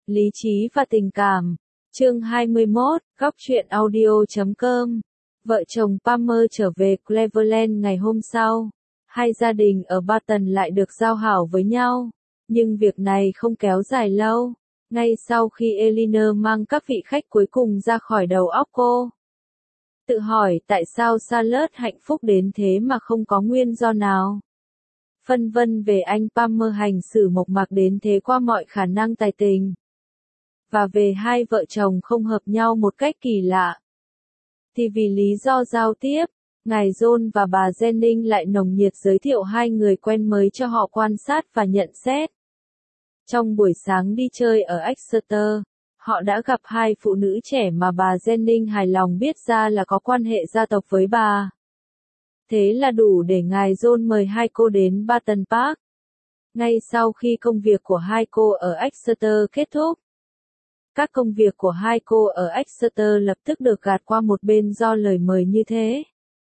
Lý trí và tình cảm. Chương 21, góc truyện audio.com. Vợ chồng Palmer trở về Cleveland ngày hôm sau. Hai gia đình ở Barton lại được giao hảo với nhau. Nhưng việc này không kéo dài lâu. Ngay sau khi Eleanor mang các vị khách cuối cùng ra khỏi đầu óc cô. Tự hỏi tại sao Charlotte hạnh phúc đến thế mà không có nguyên do nào. Phân vân về anh Palmer hành xử mộc mạc đến thế qua mọi khả năng tài tình. Và về hai vợ chồng không hợp nhau một cách kỳ lạ. Thì vì lý do giao tiếp, ngài John và bà Jennings lại nồng nhiệt giới thiệu hai người quen mới cho họ quan sát và nhận xét. Trong buổi sáng đi chơi ở Exeter, họ đã gặp hai phụ nữ trẻ mà bà Jennings hài lòng biết ra là có quan hệ gia tộc với bà. Thế là đủ để ngài John mời hai cô đến Barton Park. Ngay sau khi công việc của hai cô ở Exeter kết thúc, các công việc của hai cô ở Exeter lập tức được gạt qua một bên do lời mời như thế.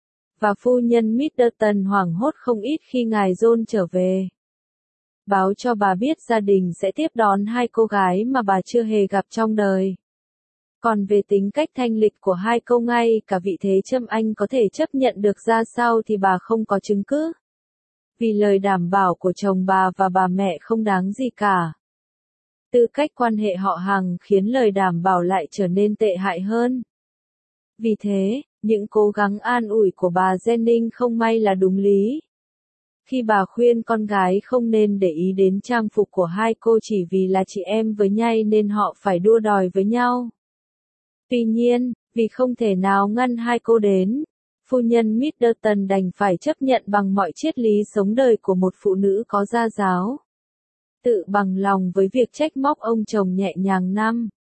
Và phu nhân Middleton hoảng hốt không ít khi ngài John trở về. Báo cho bà biết gia đình sẽ tiếp đón hai cô gái mà bà chưa hề gặp trong đời. Còn về tính cách thanh lịch của hai cô ngay cả vị thế Trâm Anh có thể chấp nhận được ra sao thì bà không có chứng cứ. Vì lời đảm bảo của chồng bà và bà mẹ không đáng gì cả. Tư cách quan hệ họ hàng khiến lời đảm bảo lại trở nên tệ hại hơn. Vì thế, những cố gắng an ủi của bà Jennings không may là đúng lý. Khi bà khuyên con gái không nên để ý đến trang phục của hai cô chỉ vì là chị em với nhau nên họ phải đua đòi với nhau. Tuy nhiên, vì không thể nào ngăn hai cô đến, phu nhân Middleton đành phải chấp nhận bằng mọi triết lý sống đời của một phụ nữ có gia giáo. Tự bằng lòng với việc trách móc ông chồng nhẹ nhàng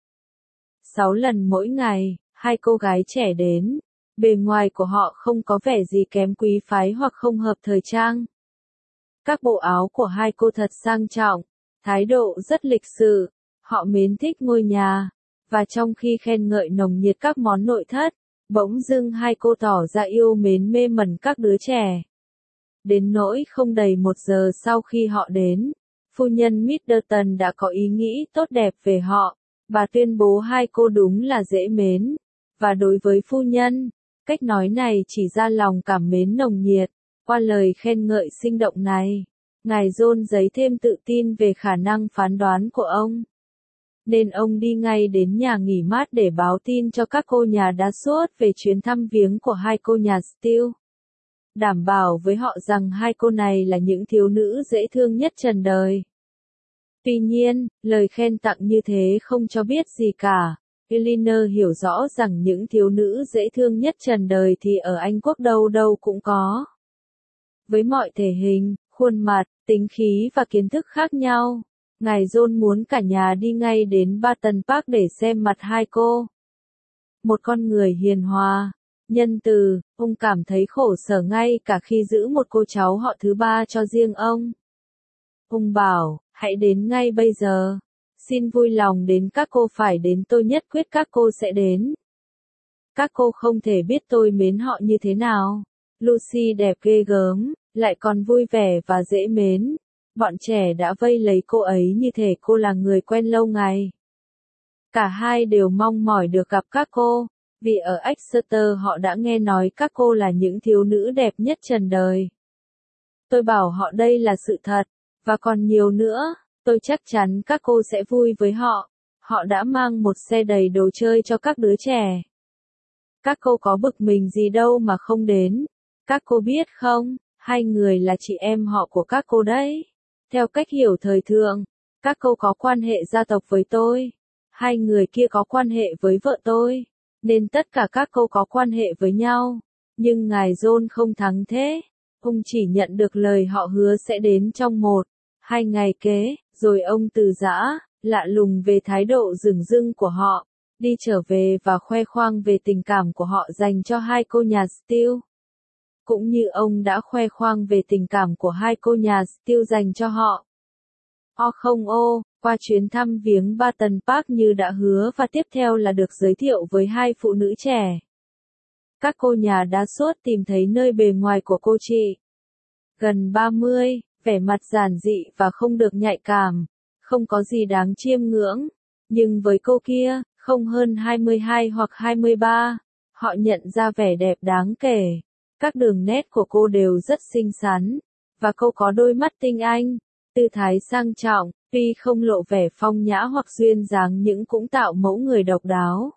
5-6 lần mỗi ngày, hai cô gái trẻ đến. Bề ngoài của họ không có vẻ gì kém quý phái hoặc không hợp thời trang. Các bộ áo của hai cô thật sang trọng, thái độ rất lịch sự, họ mến thích ngôi nhà. Và trong khi khen ngợi nồng nhiệt các món nội thất, bỗng dưng hai cô tỏ ra yêu mến mê mẩn các đứa trẻ. Đến nỗi không đầy 1 giờ sau khi họ đến, phu nhân Middleton đã có ý nghĩ tốt đẹp về họ. Bà tuyên bố hai cô đúng là dễ mến. Và đối với phu nhân, cách nói này chỉ ra lòng cảm mến nồng nhiệt. Qua lời khen ngợi sinh động này, ngài John dấy thêm tự tin về khả năng phán đoán của ông. Nên ông đi ngay đến nhà nghỉ mát để báo tin cho các cô nhà đa suốt về chuyến thăm viếng của hai cô nhà Steele. Đảm bảo với họ rằng hai cô này là những thiếu nữ dễ thương nhất trần đời. Tuy nhiên, lời khen tặng như thế không cho biết gì cả. Eleanor hiểu rõ rằng những thiếu nữ dễ thương nhất trần đời thì ở Anh Quốc đâu đâu cũng có. Với mọi thể hình, khuôn mặt, tính khí và kiến thức khác nhau, ngài John muốn cả nhà đi ngay đến Barton Park để xem mặt hai cô. Một con người hiền hòa, nhân từ, ông cảm thấy khổ sở ngay cả khi giữ một cô cháu họ thứ ba cho riêng ông. Ông bảo, hãy đến ngay bây giờ. Xin vui lòng đến các cô phải đến tôi nhất quyết các cô sẽ đến. Các cô không thể biết tôi mến họ như thế nào. Lucy đẹp ghê gớm, lại còn vui vẻ và dễ mến. Bọn trẻ đã vây lấy cô ấy như thể cô là người quen lâu ngày. Cả hai đều mong mỏi được gặp các cô, vì ở Exeter họ đã nghe nói các cô là những thiếu nữ đẹp nhất trần đời. Tôi bảo họ đây là sự thật, và còn nhiều nữa, tôi chắc chắn các cô sẽ vui với họ. Họ đã mang một xe đầy đồ chơi cho các đứa trẻ. Các cô có bực mình gì đâu mà không đến. Các cô biết không, hai người là chị em họ của các cô đấy. Theo cách hiểu thời thượng, các cô có quan hệ gia tộc với tôi. Hai người kia có quan hệ với vợ tôi. Nên tất cả các cô có quan hệ với nhau. Nhưng ngài John không thắng thế. Ông chỉ nhận được lời họ hứa sẽ đến trong 1-2 ngày kế, rồi ông từ giã, lạ lùng về thái độ dửng dưng của họ, đi trở về và khoe khoang về tình cảm của họ dành cho hai cô nhà Steele. Cũng như ông đã khoe khoang về tình cảm của hai cô nhà Steele dành cho họ. Qua chuyến thăm viếng Barton Park như đã hứa và tiếp theo là được giới thiệu với hai phụ nữ trẻ. Các cô nhà đa suốt tìm thấy nơi bề ngoài của cô chị. Gần 30, vẻ mặt giản dị và không được nhạy cảm, không có gì đáng chiêm ngưỡng. Nhưng với cô kia, không hơn 22 hoặc 23, họ nhận ra vẻ đẹp đáng kể. Các đường nét của cô đều rất xinh xắn, và cô có đôi mắt tinh anh, tư thái sang trọng, tuy không lộ vẻ phong nhã hoặc duyên dáng nhưng cũng tạo mẫu người độc đáo.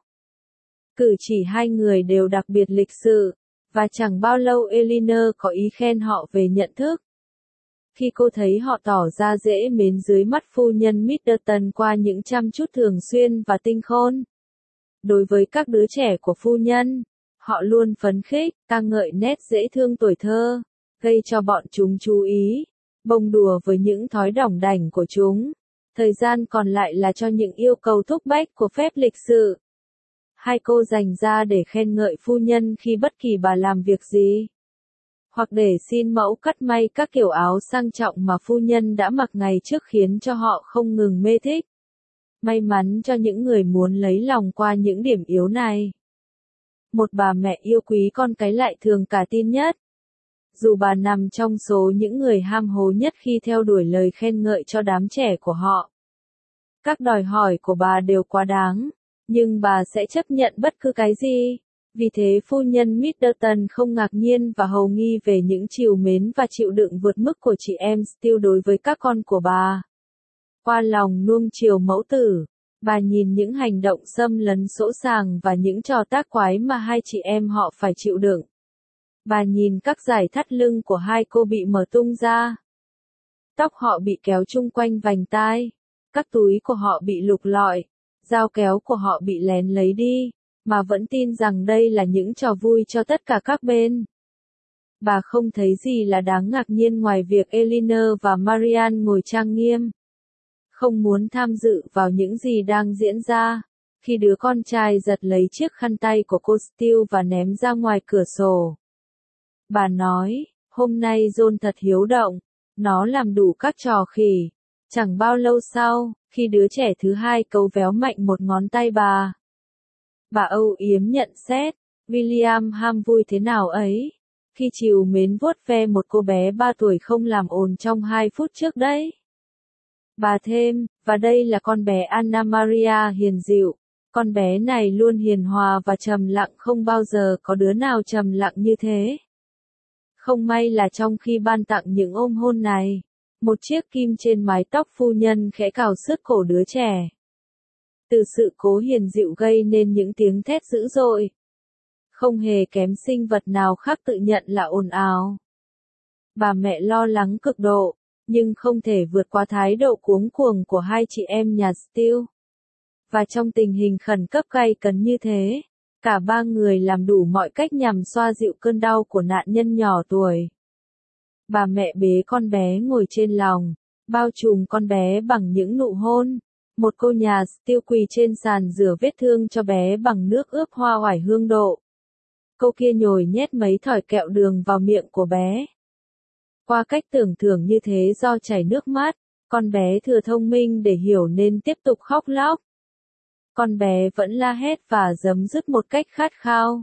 Cử chỉ hai người đều đặc biệt lịch sự, và chẳng bao lâu Eleanor có ý khen họ về nhận thức. Khi cô thấy họ tỏ ra dễ mến dưới mắt phu nhân Middleton qua những chăm chút thường xuyên và tinh khôn. Đối với các đứa trẻ của phu nhân, họ luôn phấn khích, ca ngợi nét dễ thương tuổi thơ, gây cho bọn chúng chú ý, bông đùa với những thói đỏng đảnh của chúng. Thời gian còn lại là cho những yêu cầu thúc bách của phép lịch sự. Hai cô dành ra để khen ngợi phu nhân khi bất kỳ bà làm việc gì, hoặc để xin mẫu cắt may các kiểu áo sang trọng mà phu nhân đã mặc ngày trước khiến cho họ không ngừng mê thích. May mắn cho những người muốn lấy lòng qua những điểm yếu này. Một bà mẹ yêu quý con cái lại thường cả tin nhất. Dù bà nằm trong số những người ham hố nhất khi theo đuổi lời khen ngợi cho đám trẻ của họ. Các đòi hỏi của bà đều quá đáng, nhưng bà sẽ chấp nhận bất cứ cái gì. Vì thế phu nhân Middleton không ngạc nhiên và hầu nghi về những trìu mến và chịu đựng vượt mức của chị em Steele đối với các con của bà. Qua lòng nuông chiều mẫu tử, bà nhìn những hành động xâm lấn sỗ sàng và những trò tác quái mà hai chị em họ phải chịu đựng. Bà nhìn các dải thắt lưng của hai cô bị mở tung ra. Tóc họ bị kéo chung quanh vành tai. Các túi của họ bị lục lọi. Dao kéo của họ bị lén lấy đi. Mà vẫn tin rằng đây là những trò vui cho tất cả các bên. Bà không thấy gì là đáng ngạc nhiên ngoài việc Eleanor và Marianne ngồi trang nghiêm, không muốn tham dự vào những gì đang diễn ra. Khi đứa con trai giật lấy chiếc khăn tay của cô Steele và ném ra ngoài cửa sổ. Bà nói, hôm nay John thật hiếu động, nó làm đủ các trò khỉ. Chẳng bao lâu sau, khi đứa trẻ thứ hai cấu véo mạnh một ngón tay bà âu yếm nhận xét, William ham vui thế nào ấy, khi trìu mến vuốt ve một cô bé 3 tuổi không làm ồn trong 2 phút trước đấy. Bà thêm, và đây là con bé Anna Maria hiền dịu. Con bé này luôn hiền hòa và trầm lặng, không bao giờ có đứa nào trầm lặng như thế. Không may là trong khi ban tặng những ôm hôn này, một chiếc kim trên mái tóc phu nhân khẽ cào xước cổ đứa trẻ. Từ sự cố hiền dịu gây nên những tiếng thét dữ dội. Không hề kém sinh vật nào khác tự nhận là ồn ào. Bà mẹ lo lắng cực độ, nhưng không thể vượt qua thái độ cuống cuồng của hai chị em nhà Steele. Và trong tình hình khẩn cấp gay cấn như thế, cả ba người làm đủ mọi cách nhằm xoa dịu cơn đau của nạn nhân nhỏ tuổi. Bà mẹ bế con bé ngồi trên lòng, bao trùm con bé bằng những nụ hôn. Một cô nhà Steele quỳ trên sàn rửa vết thương cho bé bằng nước ướp hoa oải hương độ. Cô kia nhồi nhét mấy thỏi kẹo đường vào miệng của bé. Qua cách tưởng thưởng như thế do chảy nước mắt, con bé thừa thông minh để hiểu nên tiếp tục khóc lóc. Con bé vẫn la hét và giấm dứt một cách khát khao.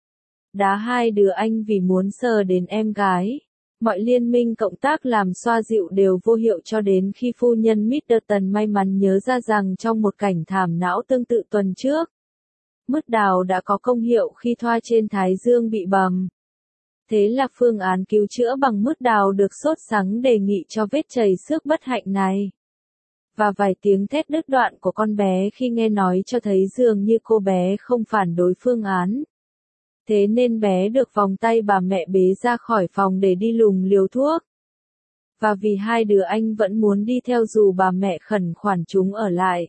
Đá hai đứa anh vì muốn sờ đến em gái. Mọi liên minh cộng tác làm xoa dịu đều vô hiệu cho đến khi phu nhân Middleton may mắn nhớ ra rằng trong một cảnh thảm não tương tự tuần trước, mứt đào đã có công hiệu khi thoa trên thái dương bị bầm. Thế là phương án cứu chữa bằng mứt đào được sốt sắng đề nghị cho vết chảy xước bất hạnh này. Và vài tiếng thét đứt đoạn của con bé khi nghe nói cho thấy dường như cô bé không phản đối phương án. Thế nên bé được vòng tay bà mẹ bế ra khỏi phòng để đi lùng liều thuốc. Và vì hai đứa anh vẫn muốn đi theo dù bà mẹ khẩn khoản chúng ở lại.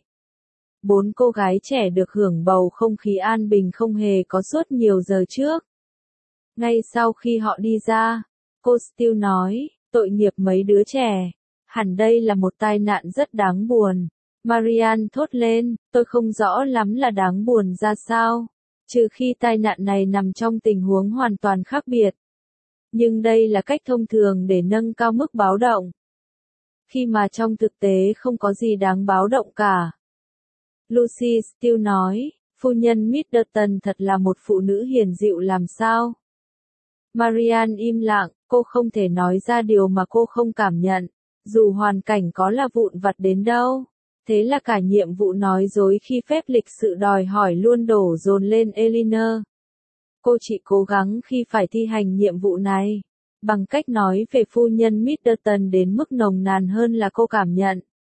4 cô gái trẻ được hưởng bầu không khí an bình không hề có suốt nhiều giờ trước. Ngay sau khi họ đi ra, cô Steele nói, tội nghiệp mấy đứa trẻ. Hẳn đây là một tai nạn rất đáng buồn. Marianne thốt lên, tôi không rõ lắm là đáng buồn ra sao. Trừ khi tai nạn này nằm trong tình huống hoàn toàn khác biệt. Nhưng đây là cách thông thường để nâng cao mức báo động. Khi mà trong thực tế không có gì đáng báo động cả. Lucy Steele nói, phu nhân Middleton thật là một phụ nữ hiền dịu làm sao. Marianne im lặng, cô không thể nói ra điều mà cô không cảm nhận, dù hoàn cảnh có là vụn vặt đến đâu. Thế là cả nhiệm vụ nói dối khi phép lịch sự đòi hỏi luôn đổ dồn lên Eleanor. Cô chỉ cố gắng khi phải thi hành nhiệm vụ này, bằng cách nói về phu nhân Middleton đến mức nồng nàn hơn là cô cảm nhận.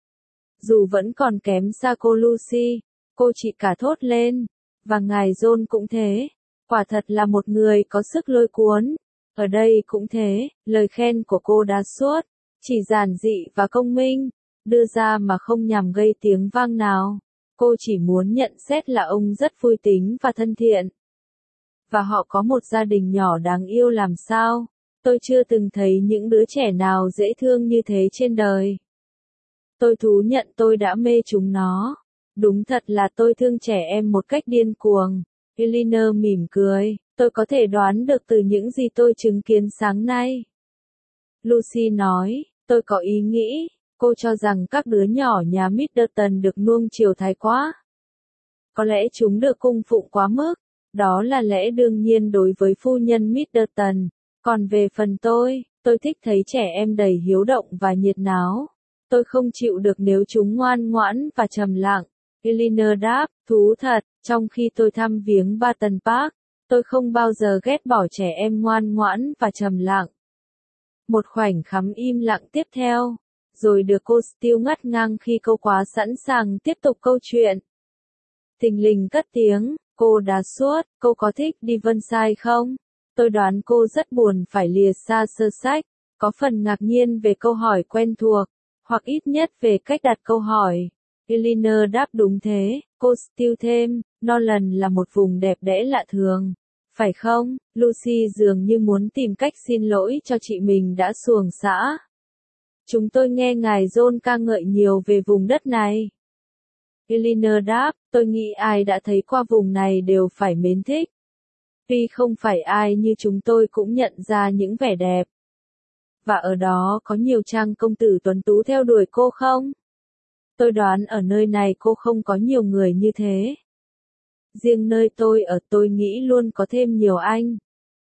Dù vẫn còn kém xa cô Lucy, cô chỉ cả thốt lên, và ngài John cũng thế, quả thật là một người có sức lôi cuốn. Ở đây cũng thế, lời khen của cô đa suốt, chỉ giản dị và công minh, đưa ra mà không nhằm gây tiếng vang nào. Cô chỉ muốn nhận xét là ông rất vui tính và thân thiện. Và họ có một gia đình nhỏ đáng yêu làm sao. Tôi chưa từng thấy những đứa trẻ nào dễ thương như thế trên đời. Tôi thú nhận tôi đã mê chúng nó. Đúng thật là tôi thương trẻ em một cách điên cuồng. Eleanor mỉm cười, tôi có thể đoán được từ những gì tôi chứng kiến sáng nay. Lucy nói, tôi có ý nghĩ, cô cho rằng các đứa nhỏ nhà Middleton được nuông chiều thái quá. Có lẽ chúng được cung phụng quá mức, đó là lẽ đương nhiên đối với phu nhân Middleton. Còn về phần tôi thích thấy trẻ em đầy hiếu động và nhiệt náo. Tôi không chịu được nếu chúng ngoan ngoãn và trầm lặng. Eleanor đáp, thú thật, trong khi tôi thăm viếng Barton Park, tôi không bao giờ ghét bỏ trẻ em ngoan ngoãn và trầm lặng. Một khoảnh khắc im lặng tiếp theo, rồi được cô Steele ngắt ngang khi cô quá sẵn sàng tiếp tục câu chuyện. Thình lình cất tiếng, cô đá suốt, cô có thích Devonshire không? Tôi đoán cô rất buồn phải lìa xa Sussex, có phần ngạc nhiên về câu hỏi quen thuộc, hoặc ít nhất về cách đặt câu hỏi. Eleanor đáp đúng thế, cô Steele thêm, Norland là một vùng đẹp đẽ lạ thường. Phải không? Lucy dường như muốn tìm cách xin lỗi cho chị mình đã xuồng xã. Chúng tôi nghe ngài John ca ngợi nhiều về vùng đất này. Eleanor đáp, tôi nghĩ ai đã thấy qua vùng này đều phải mến thích. Tuy không phải ai như chúng tôi cũng nhận ra những vẻ đẹp. Và ở đó có nhiều trang công tử tuấn tú theo đuổi cô không? Tôi đoán ở nơi này cô không có nhiều người như thế. Riêng nơi tôi ở tôi nghĩ luôn có thêm nhiều anh.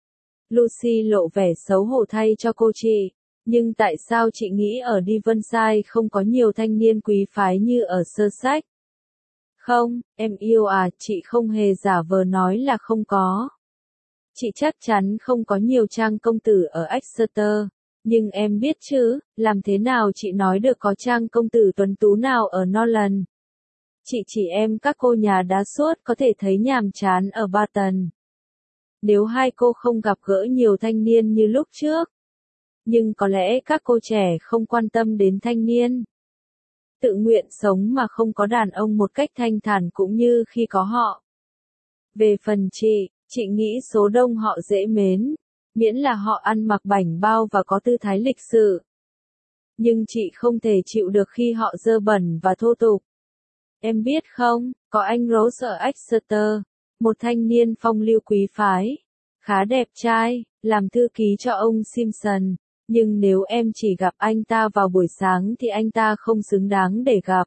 Lucy lộ vẻ xấu hổ thay cho cô chị. Nhưng tại sao chị nghĩ ở Devonshire không có nhiều thanh niên quý phái như ở Sussex? Không, em yêu à, chị không hề giả vờ nói là không có. Chị chắc chắn không có nhiều trang công tử ở Exeter. Nhưng em biết chứ, làm thế nào chị nói được có trang công tử tuấn tú nào ở Norland? Chị chỉ em các cô nhà đá suốt có thể thấy nhàm chán ở Barton. Nếu hai cô không gặp gỡ nhiều thanh niên như lúc trước. Nhưng có lẽ các cô trẻ không quan tâm đến thanh niên. Tự nguyện sống mà không có đàn ông một cách thanh thản cũng như khi có họ. Về phần chị nghĩ số đông họ dễ mến, miễn là họ ăn mặc bảnh bao và có tư thái lịch sự. Nhưng chị không thể chịu được khi họ dơ bẩn và thô tục. Em biết không, có anh Rose ở Exeter, một thanh niên phong lưu quý phái, khá đẹp trai, làm thư ký cho ông Simpson, nhưng nếu em chỉ gặp anh ta vào buổi sáng thì anh ta không xứng đáng để gặp.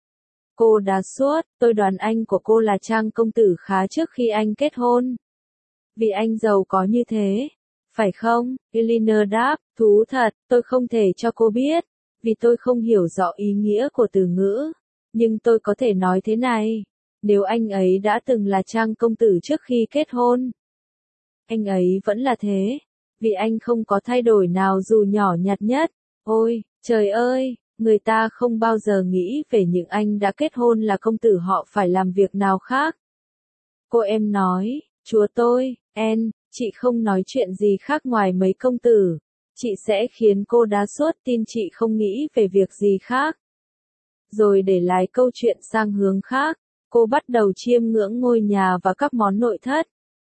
Cô đá suốt, tôi đoán anh của cô là trang công tử khá trước khi anh kết hôn. Vì anh giàu có như thế, phải không? Eleanor đáp, thú thật, tôi không thể cho cô biết, vì tôi không hiểu rõ ý nghĩa của từ ngữ. Nhưng tôi có thể nói thế này, nếu anh ấy đã từng là trang công tử trước khi kết hôn, anh ấy vẫn là thế, vì anh không có thay đổi nào dù nhỏ nhặt nhất. Ôi, trời ơi, người ta không bao giờ nghĩ về những anh đã kết hôn là công tử họ phải làm việc nào khác. Cô em nói, chúa tôi, Anne, chị không nói chuyện gì khác ngoài mấy công tử. Chị sẽ khiến cô đá suốt tin chị không nghĩ về việc gì khác. Rồi để lái câu chuyện sang hướng khác, cô bắt đầu chiêm ngưỡng ngôi nhà và các món nội thất.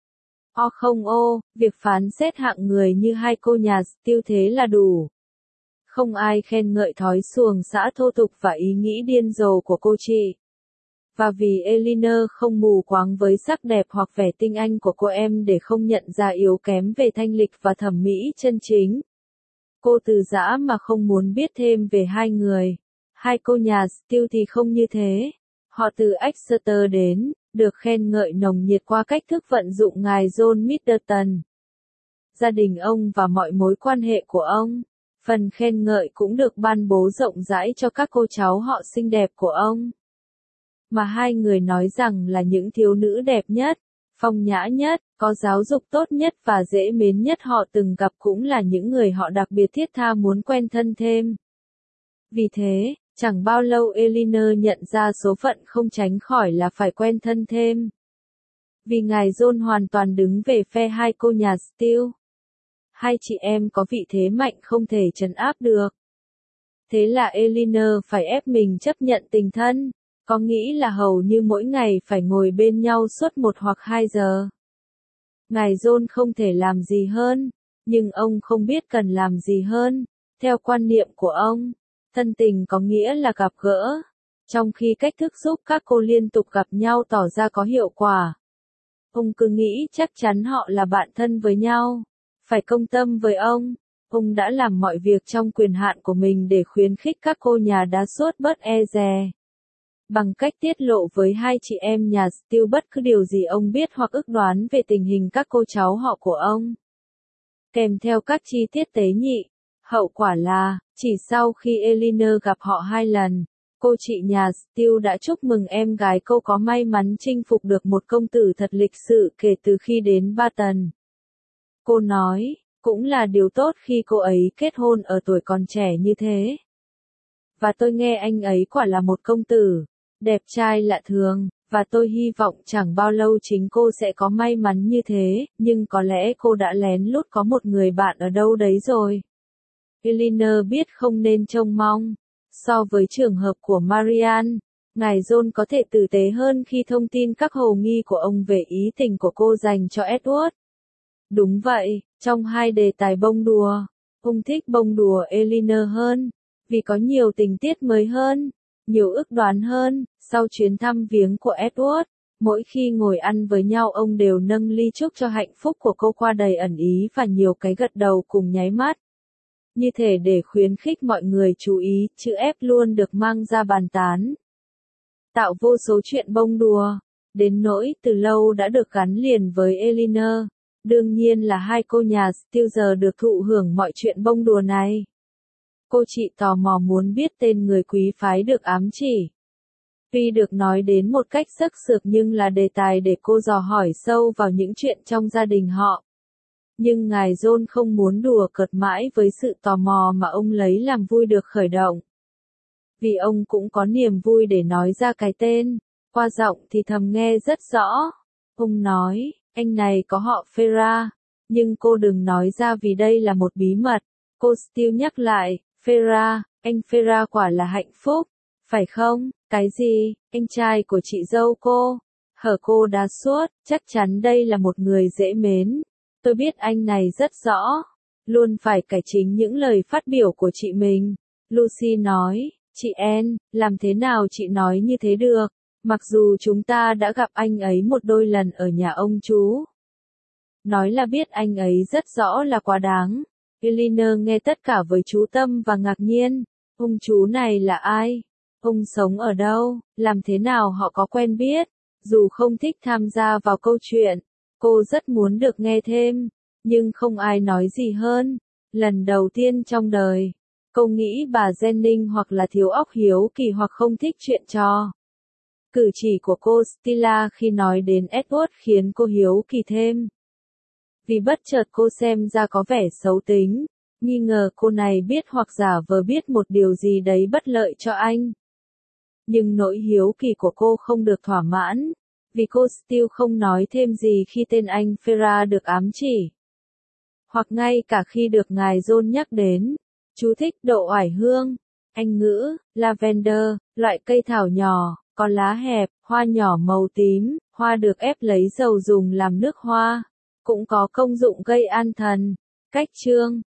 Không việc phán xét hạng người như hai cô nhà Steele thế là đủ. Không ai khen ngợi thói xuồng xã thô tục và ý nghĩ điên rồ của cô chị. Và vì Eleanor không mù quáng với sắc đẹp hoặc vẻ tinh anh của cô em để không nhận ra yếu kém về thanh lịch và thẩm mỹ chân chính. Cô từ giã mà không muốn biết thêm về hai người. Hai cô nhà Steele thì không như thế. Họ từ Exeter đến, được khen ngợi nồng nhiệt qua cách thức vận dụng ngài John Middleton. Gia đình ông và mọi mối quan hệ của ông. Phần khen ngợi cũng được ban bố rộng rãi cho các cô cháu họ xinh đẹp của ông. Mà hai người nói rằng là những thiếu nữ đẹp nhất, phong nhã nhất, có giáo dục tốt nhất và dễ mến nhất họ từng gặp cũng là những người họ đặc biệt thiết tha muốn quen thân thêm. Vì thế, chẳng bao lâu Elinor nhận ra số phận không tránh khỏi là phải quen thân thêm. Vì ngài John hoàn toàn đứng về phe hai cô nhà Steele. Hai chị em có vị thế mạnh không thể trấn áp được. Thế là Elinor phải ép mình chấp nhận tình thân, có nghĩ là hầu như mỗi ngày phải ngồi bên nhau suốt 1 hoặc 2 giờ. Ngài John không thể làm gì hơn, nhưng ông không biết cần làm gì hơn. Theo quan niệm của ông, thân tình có nghĩa là gặp gỡ, trong khi cách thức giúp các cô liên tục gặp nhau tỏ ra có hiệu quả. Ông cứ nghĩ chắc chắn họ là bạn thân với nhau, phải công tâm với ông. Ông đã làm mọi việc trong quyền hạn của mình để khuyến khích các cô nhà đá suốt bớt e dè. Bằng cách tiết lộ với hai chị em nhà Steele bất cứ điều gì ông biết hoặc ước đoán về tình hình các cô cháu họ của ông. Kèm theo các chi tiết tế nhị. Hậu quả là, chỉ sau khi Elinor gặp họ 2 lần, cô chị nhà Steele đã chúc mừng em gái cô có may mắn chinh phục được một công tử thật lịch sự kể từ khi đến Barton. Cô nói, cũng là điều tốt khi cô ấy kết hôn ở tuổi còn trẻ như thế. Và tôi nghe anh ấy quả là một công tử, đẹp trai lạ thường, và tôi hy vọng chẳng bao lâu chính cô sẽ có may mắn như thế, nhưng có lẽ cô đã lén lút có một người bạn ở đâu đấy rồi. Elinor biết không nên trông mong. So với trường hợp của Marianne, ngài John có thể tử tế hơn khi thông tin các hồ nghi của ông về ý tình của cô dành cho Edward. Đúng vậy, trong hai đề tài bông đùa, ông thích bông đùa Elinor hơn, vì có nhiều tình tiết mới hơn, nhiều ước đoán hơn. Sau chuyến thăm viếng của Edward, mỗi khi ngồi ăn với nhau ông đều nâng ly chúc cho hạnh phúc của cô qua đầy ẩn ý và nhiều cái gật đầu cùng nháy mắt. Như thể để khuyến khích mọi người chú ý, chữ F luôn được mang ra bàn tán. Tạo vô số chuyện bông đùa, đến nỗi từ lâu đã được gắn liền với Elinor. Đương nhiên là hai cô nhà Steele giờ được thụ hưởng mọi chuyện bông đùa này. Cô chị tò mò muốn biết tên người quý phái được ám chỉ. Tuy được nói đến một cách sắc sược nhưng là đề tài để cô dò hỏi sâu vào những chuyện trong gia đình họ. Nhưng ngài John không muốn đùa cợt mãi với sự tò mò mà ông lấy làm vui được khởi động. Vì ông cũng có niềm vui để nói ra cái tên, qua giọng thì thầm nghe rất rõ. Ông nói, anh này có họ Farah, nhưng cô đừng nói ra vì đây là một bí mật. Cô Steele nhắc lại, Farah, anh Farah quả là hạnh phúc, phải không? Cái gì? Anh trai của chị dâu cô? Hở cô đá suốt, chắc chắn đây là một người dễ mến. Tôi biết anh này rất rõ. Luôn phải cải chính những lời phát biểu của chị mình. Lucy nói, chị Anne, làm thế nào chị nói như thế được? Mặc dù chúng ta đã gặp anh ấy một đôi lần ở nhà ông chú. Nói là biết anh ấy rất rõ là quá đáng. Elinor nghe tất cả với chú tâm và ngạc nhiên. Ông chú này là ai? Ông sống ở đâu? Làm thế nào họ có quen biết? Dù không thích tham gia vào câu chuyện, cô rất muốn được nghe thêm, nhưng không ai nói gì hơn. Lần đầu tiên trong đời, cô nghĩ bà Jennings hoặc là thiếu óc hiếu kỳ hoặc không thích chuyện trò. Cử chỉ của cô Stella khi nói đến Edward khiến cô hiếu kỳ thêm. Vì bất chợt cô xem ra có vẻ xấu tính, nghi ngờ cô này biết hoặc giả vờ biết một điều gì đấy bất lợi cho anh. Nhưng nỗi hiếu kỳ của cô không được thỏa mãn, vì cô Steele không nói thêm gì khi tên anh Farah được ám chỉ. Hoặc ngay cả khi được ngài John nhắc đến. Chú thích độ oải hương. Anh ngữ, lavender, loại cây thảo nhỏ, có lá hẹp, hoa nhỏ màu tím, hoa được ép lấy dầu dùng làm nước hoa. Cũng có công dụng gây an thần. Cách chương